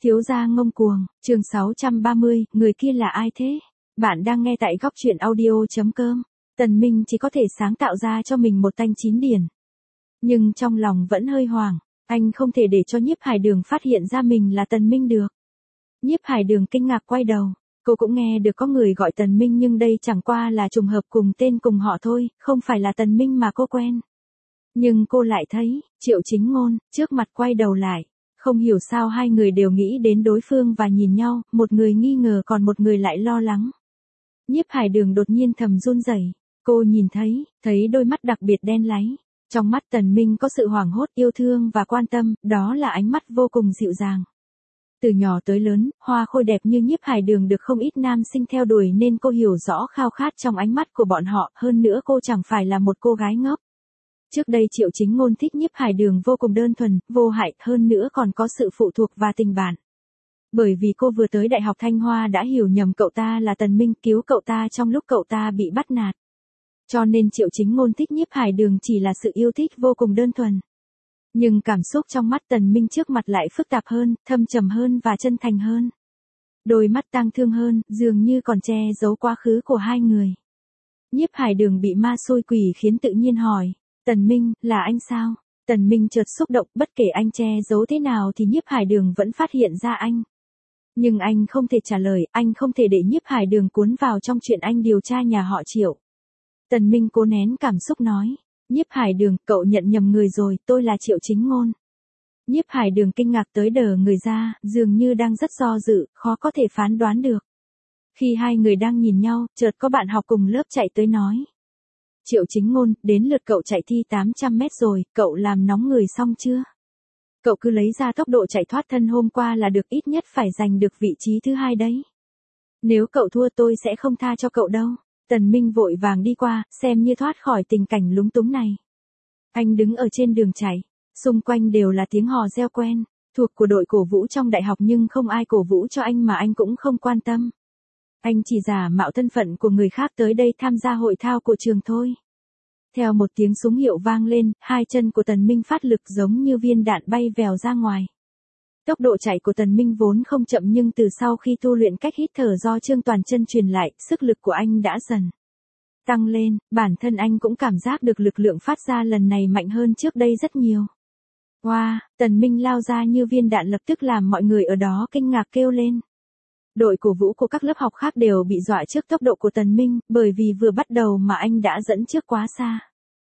Thiếu gia ngông cuồng, chương 630, người kia là ai thế? Bạn đang nghe tại góc truyện audio.com. Tần Minh chỉ có thể sáng tạo ra cho mình một tanh chín điển. Nhưng trong lòng vẫn hơi hoảng, anh không thể để cho Nhiếp Hải Đường phát hiện ra mình là Tần Minh được. Nhiếp Hải Đường kinh ngạc quay đầu, cô cũng nghe được có người gọi Tần Minh nhưng đây chẳng qua là trùng hợp cùng tên cùng họ thôi, không phải là Tần Minh mà cô quen. Nhưng cô lại thấy, Triệu Chính Ngôn, trước mặt quay đầu lại. Không hiểu sao hai người đều nghĩ đến đối phương và nhìn nhau, một người nghi ngờ còn một người lại lo lắng. Nhiếp Hải Đường đột nhiên thầm run rẩy, cô nhìn thấy đôi mắt đặc biệt đen láy. Trong mắt Tần Minh có sự hoảng hốt, yêu thương và quan tâm, đó là ánh mắt vô cùng dịu dàng. Từ nhỏ tới lớn, hoa khôi đẹp như Nhiếp Hải Đường được không ít nam sinh theo đuổi nên cô hiểu rõ khao khát trong ánh mắt của bọn họ, hơn nữa cô chẳng phải là một cô gái ngốc. Trước đây Triệu Chính Ngôn thích Nhiếp Hải Đường vô cùng đơn thuần, vô hại, hơn nữa còn có sự phụ thuộc và tình bạn. Bởi vì cô vừa tới Đại học Thanh Hoa đã hiểu nhầm cậu ta là Tần Minh, cứu cậu ta trong lúc cậu ta bị bắt nạt. Cho nên Triệu Chính Ngôn thích Nhiếp Hải Đường chỉ là sự yêu thích vô cùng đơn thuần. Nhưng cảm xúc trong mắt Tần Minh trước mặt lại phức tạp hơn, thâm trầm hơn và chân thành hơn. Đôi mắt tang thương hơn, dường như còn che giấu quá khứ của hai người. Nhiếp Hải Đường bị ma xôi quỷ khiến tự nhiên hỏi. Tần Minh, là anh sao? Tần Minh chợt xúc động, bất kể anh che giấu thế nào thì Nhiếp Hải Đường vẫn phát hiện ra anh. Nhưng anh không thể trả lời, anh không thể để Nhiếp Hải Đường cuốn vào trong chuyện anh điều tra nhà họ Triệu. Tần Minh cố nén cảm xúc nói, Nhiếp Hải Đường, cậu nhận nhầm người rồi, tôi là Triệu Chính Ngôn. Nhiếp Hải Đường kinh ngạc tới đờ người ra, dường như đang rất do dự, khó có thể phán đoán được. Khi hai người đang nhìn nhau, chợt có bạn học cùng lớp chạy tới nói. Triệu Chính Ngôn, đến lượt cậu chạy thi 800 mét rồi, cậu làm nóng người xong chưa? Cậu cứ lấy ra tốc độ chạy thoát thân hôm qua là được, ít nhất phải giành được vị trí thứ 2 đấy. Nếu cậu thua tôi sẽ không tha cho cậu đâu. Tần Minh vội vàng đi qua, xem như thoát khỏi tình cảnh lúng túng này. Anh đứng ở trên đường chạy, xung quanh đều là tiếng hò reo quen, thuộc của đội cổ vũ trong đại học nhưng không ai cổ vũ cho anh mà anh cũng không quan tâm. Anh chỉ giả mạo thân phận của người khác tới đây tham gia hội thao của trường thôi. Theo một tiếng súng hiệu vang lên, hai chân của Tần Minh phát lực giống như viên đạn bay vèo ra ngoài. Tốc độ chạy của Tần Minh vốn không chậm nhưng từ sau khi tu luyện cách hít thở do Trương Toàn Chân truyền lại, sức lực của anh đã dần tăng lên, bản thân anh cũng cảm giác được lực lượng phát ra lần này mạnh hơn trước đây rất nhiều. Wow, Tần Minh lao ra như viên đạn lập tức làm mọi người ở đó kinh ngạc kêu lên. Đội cổ vũ của các lớp học khác đều bị dọa trước tốc độ của Tần Minh, bởi vì vừa bắt đầu mà anh đã dẫn trước quá xa.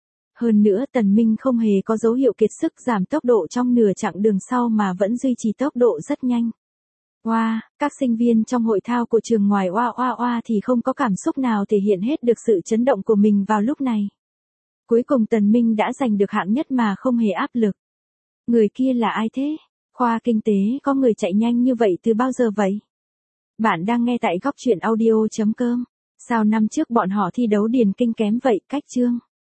Hơn nữa Tần Minh không hề có dấu hiệu kiệt sức giảm tốc độ trong nửa chặng đường sau mà vẫn duy trì tốc độ rất nhanh. Wow, các sinh viên trong hội thao của trường ngoài thì không có cảm xúc nào thể hiện hết được sự chấn động của mình vào lúc này. Cuối cùng Tần Minh đã giành được hạng nhất mà không hề áp lực. Người kia là ai thế? Khoa kinh tế có người chạy nhanh như vậy từ bao giờ vậy? Bạn đang nghe tại góc truyện audio.com. Sao năm trước bọn họ thi đấu điền kinh kém vậy, cách chương?